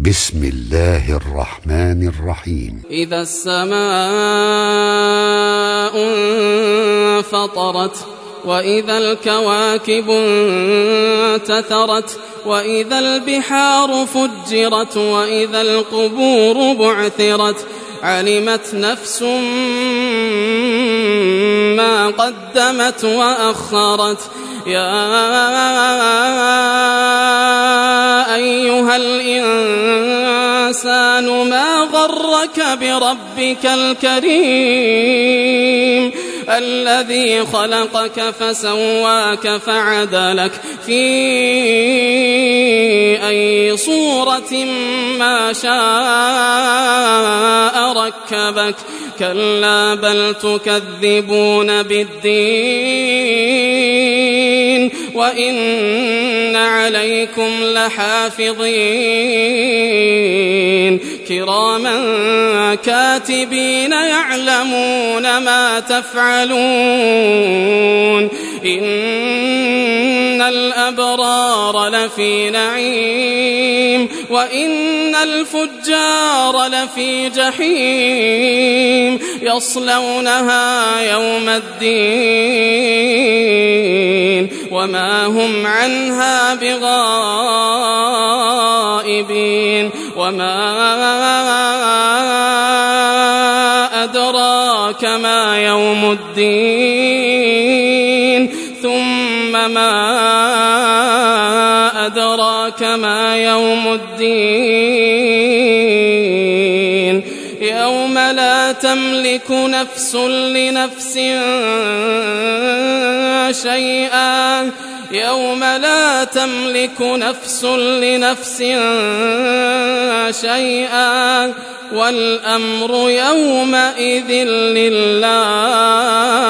بسم الله الرحمن الرحيم. إذا السماء انفطرت وإذا الكواكب انتثرت وإذا البحار فجرت وإذا القبور بعثرت علمت نفس ما قدمت وأخرت. يا أيها الإنسان ما غرك بربك الكريم الذي خلقك فسواك فعدلك في أي صورة ما شاء ركبك. كلا بل تكذبون بالدين وإن عليكم لحافظين كراما كاتبين يعلمون ما تفعلون. إن الأبرار لفي نعيم وإن الفجار لفي جحيم يصلونها يوم الدين وما هم عنها بغائبين. وما أدراك ما يوم الدين ثم ما أدراك ما يوم الدين يوم لا تملك نفس لنفس شيئا يوم لا تملك نفس لنفس شيئا والأمر يومئذ لله.